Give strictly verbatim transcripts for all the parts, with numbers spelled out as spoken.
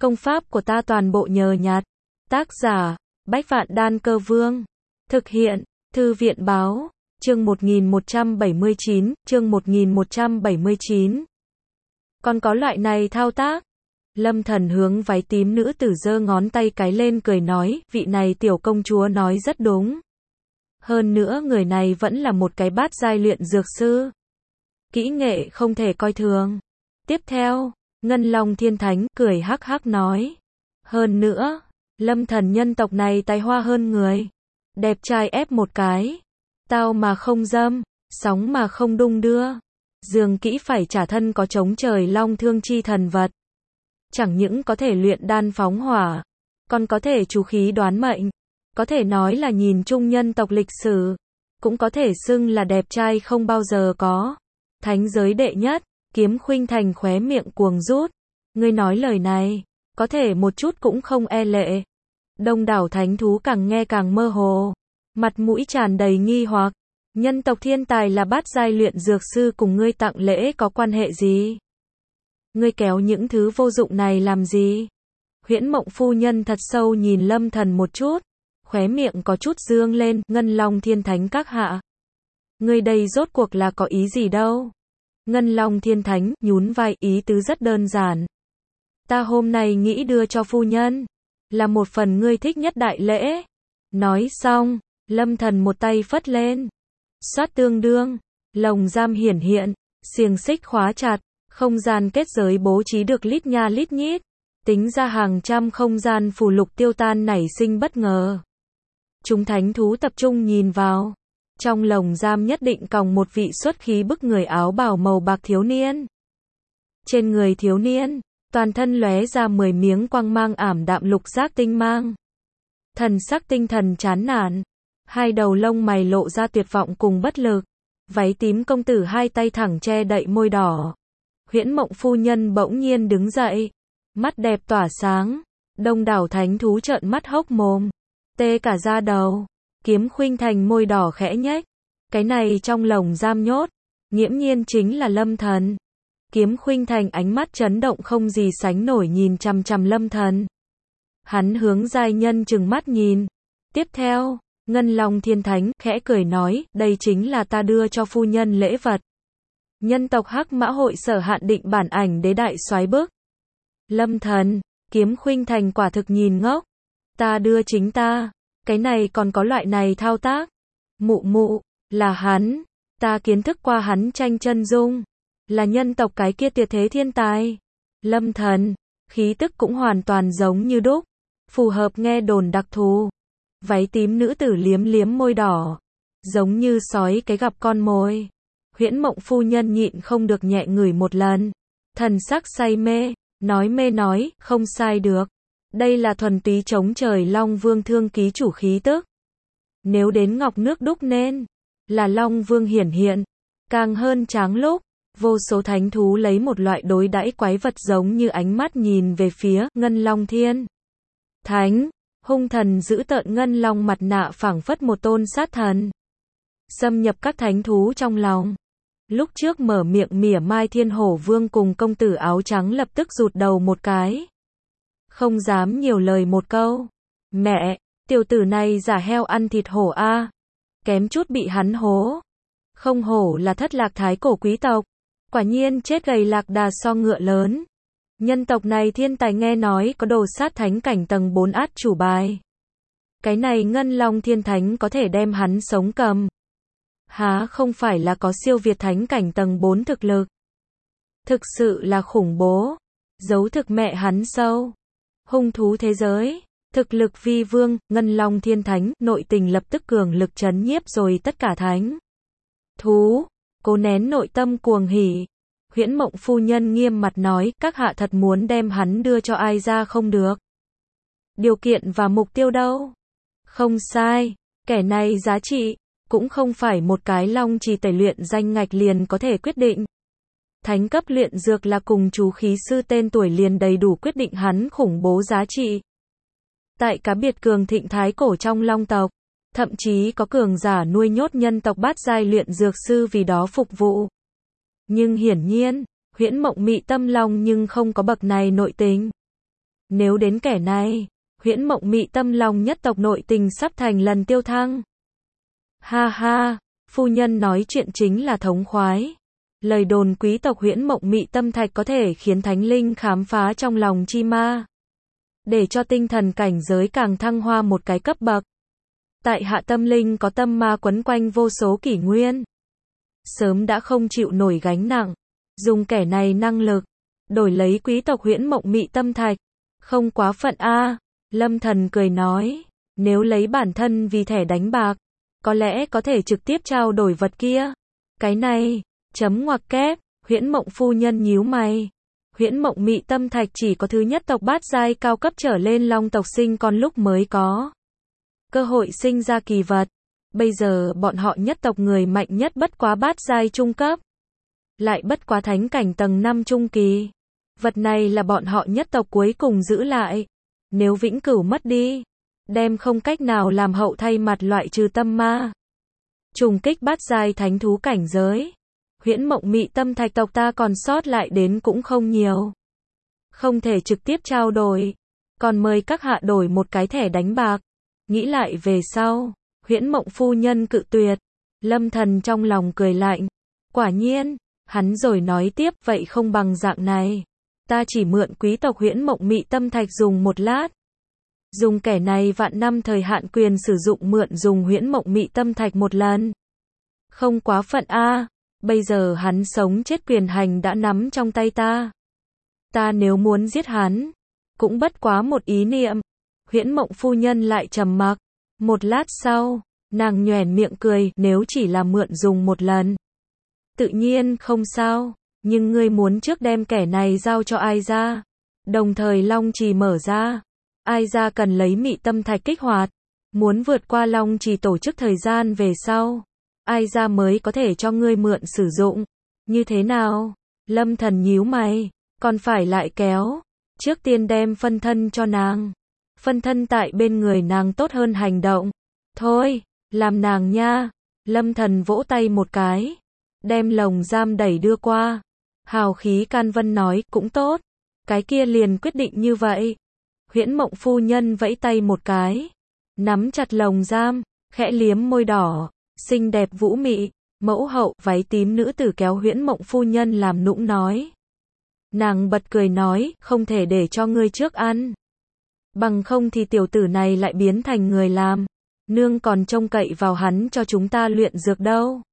Công pháp của ta toàn bộ nhờ nhặt. Tác giả, Bách Vạn Đan Cơ Vương. Thực hiện, Thư viện Báo. Chương một nghìn một trăm bảy mươi chín, chương một nghìn một trăm bảy mươi chín. Còn có loại này thao tác? Lâm Thần hướng váy tím nữ tử giơ ngón tay cái lên cười nói, vị này tiểu công chúa nói rất đúng. Hơn nữa người này vẫn là một cái bát giai luyện dược sư. Kỹ nghệ không thể coi thường. Tiếp theo, Ngân Long Thiên Thánh cười hắc hắc nói. Hơn nữa, Lâm Thần nhân tộc này tài hoa hơn người. Đẹp trai ép một cái. Tao mà không dâm, sóng mà không đung đưa. Dường kỹ phải trả thân có chống trời long thương chi thần vật. Chẳng những có thể luyện đan phóng hỏa, còn có thể chú khí đoán mệnh. Có thể nói là nhìn chung nhân tộc lịch sử. Cũng có thể xưng là đẹp trai không bao giờ có. Thánh giới đệ nhất, Kiếm Khuynh Thành khóe miệng cuồng rút. Ngươi nói lời này, có thể một chút cũng không e lệ. Đông đảo thánh thú càng nghe càng mơ hồ. Mặt mũi tràn đầy nghi hoặc. Nhân tộc thiên tài là bát giai luyện dược sư cùng ngươi tặng lễ có quan hệ gì? Ngươi kéo những thứ vô dụng này làm gì? Huyễn Mộng phu nhân thật sâu nhìn Lâm Thần một chút. Khóe miệng có chút dương lên, Ngân Long Thiên Thánh các hạ. Ngươi đây rốt cuộc là có ý gì đâu? Ngân Long Thiên Thánh nhún vai, ý tứ rất đơn giản. Ta hôm nay nghĩ đưa cho phu nhân, là một phần ngươi thích nhất đại lễ. Nói xong, Lâm Thần một tay phất lên. Xoát tương đương, lồng giam hiển hiện, xiềng xích khóa chặt, không gian kết giới bố trí được lít nha lít nhít. Tính ra hàng trăm không gian phù lục tiêu tan nảy sinh bất ngờ. Chúng thánh thú tập trung nhìn vào. Trong lồng giam nhất định còng một vị xuất khí bức người áo bào màu bạc thiếu niên. Trên người thiếu niên, toàn thân lóe ra mười miếng quang mang ảm đạm lục giác tinh mang. Thần sắc tinh thần chán nản. Hai đầu lông mày lộ ra tuyệt vọng cùng bất lực. Váy tím công tử hai tay thẳng che đậy môi đỏ. Huyễn Mộng phu nhân bỗng nhiên đứng dậy. Mắt đẹp tỏa sáng. Đông đảo thánh thú trợn mắt hốc mồm. Tê cả da đầu. Kiếm Khuynh Thành môi đỏ khẽ nhếch. Cái này trong lồng giam nhốt, nghiễm nhiên chính là Lâm Thần. Kiếm Khuynh Thành ánh mắt chấn động không gì sánh nổi nhìn chằm chằm Lâm Thần. Hắn hướng giai nhân trừng mắt nhìn. Tiếp theo, Ngân Long Thiên Thánh khẽ cười nói, đây chính là ta đưa cho phu nhân lễ vật. Nhân tộc Hắc Mã hội sở hạn định bản ảnh đế đại soái bức. Lâm Thần, Kiếm Khuynh Thành quả thực nhìn ngốc. Ta đưa chính ta. Cái này còn có loại này thao tác. Mụ mụ, là hắn. Ta kiến thức qua hắn tranh chân dung. Là nhân tộc cái kia tuyệt thế thiên tài. Lâm Thần, khí tức cũng hoàn toàn giống như đúc. Phù hợp nghe đồn đặc thù. Váy tím nữ tử liếm liếm môi đỏ. Giống như sói cái gặp con mồi. Huyễn Mộng phu nhân nhịn không được nhẹ ngửi một lần. Thần sắc say mê, nói mê nói, không sai được. Đây là thuần túy chống trời Long Vương thương ký chủ khí tức. Nếu đến ngọc nước đúc nên là Long Vương hiển hiện, càng hơn tráng lúc. Vô số thánh thú lấy một loại đối đãi quái vật giống như ánh mắt nhìn về phía Ngân Long Thiên Thánh. Hung thần giữ tợn Ngân Long mặt nạ phảng phất một tôn sát thần. Xâm nhập các thánh thú trong lòng. Lúc trước mở miệng mỉa mai Thiên Hổ Vương cùng công tử áo trắng lập tức rụt đầu một cái. Không dám nhiều lời một câu. Mẹ, tiểu tử này giả heo ăn thịt hổ a. Kém chút bị hắn hố. Không hổ là thất lạc thái cổ quý tộc. Quả nhiên chết gầy lạc đà so ngựa lớn. Nhân tộc này thiên tài nghe nói có đồ sát thánh cảnh tầng bốn át chủ bài. Cái này Ngân Long Thiên Thánh có thể đem hắn sống cầm. Há không phải là có siêu việt thánh cảnh tầng bốn thực lực. Thực sự là khủng bố. Giấu thực mẹ hắn sâu. Hung thú thế giới, thực lực vi vương, Ngân Long Thiên Thánh, nội tình lập tức cường lực chấn nhiếp rồi tất cả thánh thú, cố nén nội tâm cuồng hỉ. Huyễn Mộng phu nhân nghiêm mặt nói, các hạ thật muốn đem hắn đưa cho ai ra không được. Điều kiện và mục tiêu đâu? Không sai, kẻ này giá trị, cũng không phải một cái long chỉ tẩy luyện danh ngạch liền có thể quyết định. Thánh cấp luyện dược là cùng chú khí sư tên tuổi liền đầy đủ quyết định hắn khủng bố giá trị. Tại cá biệt cường thịnh thái cổ trong long tộc, thậm chí có cường giả nuôi nhốt nhân tộc bát giai luyện dược sư vì đó phục vụ. Nhưng hiển nhiên, Huyễn Mộng mị tâm long nhưng không có bậc này nội tình. Nếu đến kẻ này, Huyễn Mộng Mị Tâm lòng nhất tộc nội tình sắp thành lần tiêu thăng. Ha ha, phu nhân nói chuyện chính là thống khoái. Lời đồn quý tộc Huyễn Mộng Mị Tâm Thạch có thể khiến thánh linh khám phá trong lòng chi ma, để cho tinh thần cảnh giới càng thăng hoa một cái cấp bậc. Tại hạ tâm linh có tâm ma quấn quanh vô số kỷ nguyên, sớm đã không chịu nổi gánh nặng, dùng kẻ này năng lực, đổi lấy quý tộc Huyễn Mộng Mị Tâm Thạch, không quá phận a. Lâm Thần cười nói, nếu lấy bản thân vì thẻ đánh bạc, có lẽ có thể trực tiếp trao đổi vật kia. Cái này, chấm ngoặc kép, Huyễn Mộng phu nhân nhíu mày. Huyễn Mộng Mị Tâm Thạch chỉ có thứ nhất tộc bát giai cao cấp trở lên long tộc sinh con lúc mới có cơ hội sinh ra kỳ vật. Bây giờ bọn họ nhất tộc người mạnh nhất bất quá bát giai trung cấp, lại bất quá thánh cảnh tầng năm trung kỳ. Vật này là bọn họ nhất tộc cuối cùng giữ lại. Nếu vĩnh cửu mất đi, đem không cách nào làm hậu thay mặt loại trừ tâm ma, trùng kích bát giai thánh thú cảnh giới. Huyễn Mộng Mị Tâm Thạch tộc ta còn sót lại đến cũng không nhiều, không thể trực tiếp trao đổi, còn mời các hạ đổi một cái thẻ đánh bạc. Nghĩ lại về sau, Huyễn Mộng phu nhân cự tuyệt. Lâm Thần trong lòng cười lạnh, quả nhiên. Hắn rồi nói tiếp, vậy không bằng dạng này, ta chỉ mượn quý tộc Huyễn Mộng Mị Tâm Thạch dùng một lát, dùng kẻ này vạn năm thời hạn quyền sử dụng mượn dùng Huyễn Mộng Mị Tâm Thạch một lần. Không quá phận a. Bây giờ hắn sống chết quyền hành đã nắm trong tay ta. Ta nếu muốn giết hắn, cũng bất quá một ý niệm. Huyễn Mộng phu nhân lại trầm mặc. Một lát sau, nàng nhoẻn miệng cười, nếu chỉ là mượn dùng một lần, tự nhiên không sao, nhưng ngươi muốn trước đem kẻ này giao cho ai ra, đồng thời Long Trì mở ra. Ai ra cần lấy Mị Tâm Thạch kích hoạt, muốn vượt qua Long Trì tổ chức thời gian về sau, ai ra mới có thể cho ngươi mượn sử dụng. Như thế nào? Lâm Thần nhíu mày, còn phải lại kéo. Trước tiên đem phân thân cho nàng. Phân thân tại bên người nàng tốt hơn hành động. Thôi, làm nàng nha. Lâm Thần vỗ tay một cái, đem lồng giam đẩy đưa qua. Hào khí can vân nói, cũng tốt. Cái kia liền quyết định như vậy. Huyễn Mộng phu nhân vẫy tay một cái, nắm chặt lồng giam, khẽ liếm môi đỏ, xinh đẹp vũ mị, mẫu hậu, váy tím nữ tử kéo Huyễn Mộng phu nhân làm nũng nói. Nàng bật cười nói, không thể để cho ngươi trước ăn, bằng không thì tiểu tử này lại biến thành người làm. Nương còn trông cậy vào hắn cho chúng ta luyện dược đâu.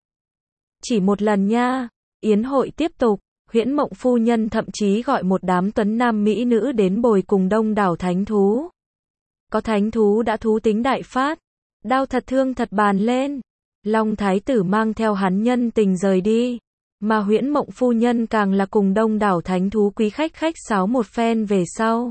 Chỉ một lần nha. Yến hội tiếp tục. Huyễn Mộng phu nhân thậm chí gọi một đám tuấn nam mỹ nữ đến bồi cùng đông đảo thánh thú. Có thánh thú đã thú tính đại phát, đao thật thương thật bàn lên. Long thái tử mang theo hắn nhân tình rời đi, mà Huyễn Mộng phu nhân càng là cùng đông đảo thánh thú quý khách khách sáo một phen về sau,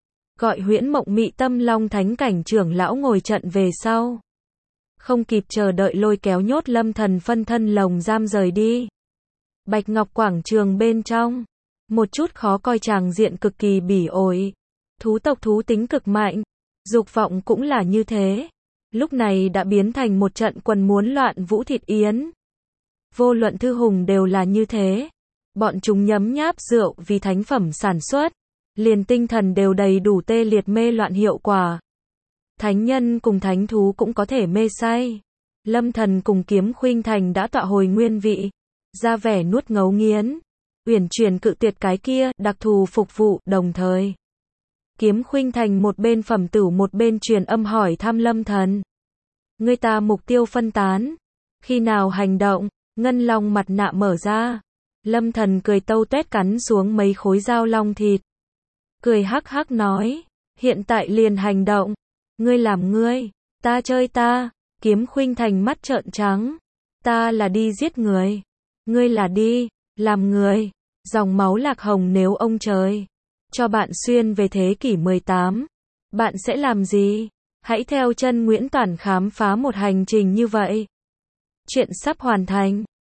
gọi Huyễn Mộng Mị Tâm Long thánh cảnh trưởng lão ngồi trận về sau, không kịp chờ đợi lôi kéo nhốt Lâm Thần phân thân lồng giam rời đi. Bạch Ngọc quảng trường bên trong, một chút khó coi tràng diện cực kỳ bỉ ổi. Thú tộc thú tính cực mạnh, dục vọng cũng là như thế. Lúc này đã biến thành một trận quần muốn loạn vũ thịt yến. Vô luận thư hùng đều là như thế. Bọn chúng nhấm nháp rượu vì thánh phẩm sản xuất, liền tinh thần đều đầy đủ tê liệt mê loạn hiệu quả. Thánh nhân cùng thánh thú cũng có thể mê say. Lâm Thần cùng Kiếm Khuynh Thành đã tọa hồi nguyên vị, ra vẻ nuốt ngấu nghiến, uyển chuyển cự tuyệt cái kia, đặc thù phục vụ, đồng thời Kiếm Khuynh Thành một bên phẩm tửu một bên truyền âm hỏi thăm Lâm Thần. Người ta mục tiêu phân tán, khi nào hành động? Ngân long mặt nạ mở ra. Lâm Thần cười tâu tuét cắn xuống mấy khối dao long thịt, cười hắc hắc nói, hiện tại liền hành động. Ngươi làm ngươi, ta chơi ta. Kiếm Khuynh Thành mắt trợn trắng. Ta là đi giết người, ngươi là đi làm người. Dòng máu lạc hồng, nếu ông trời cho bạn xuyên về thế kỷ mười tám, bạn sẽ làm gì? Hãy theo chân Nguyễn Toản khám phá một hành trình như vậy. Chuyện sắp hoàn thành.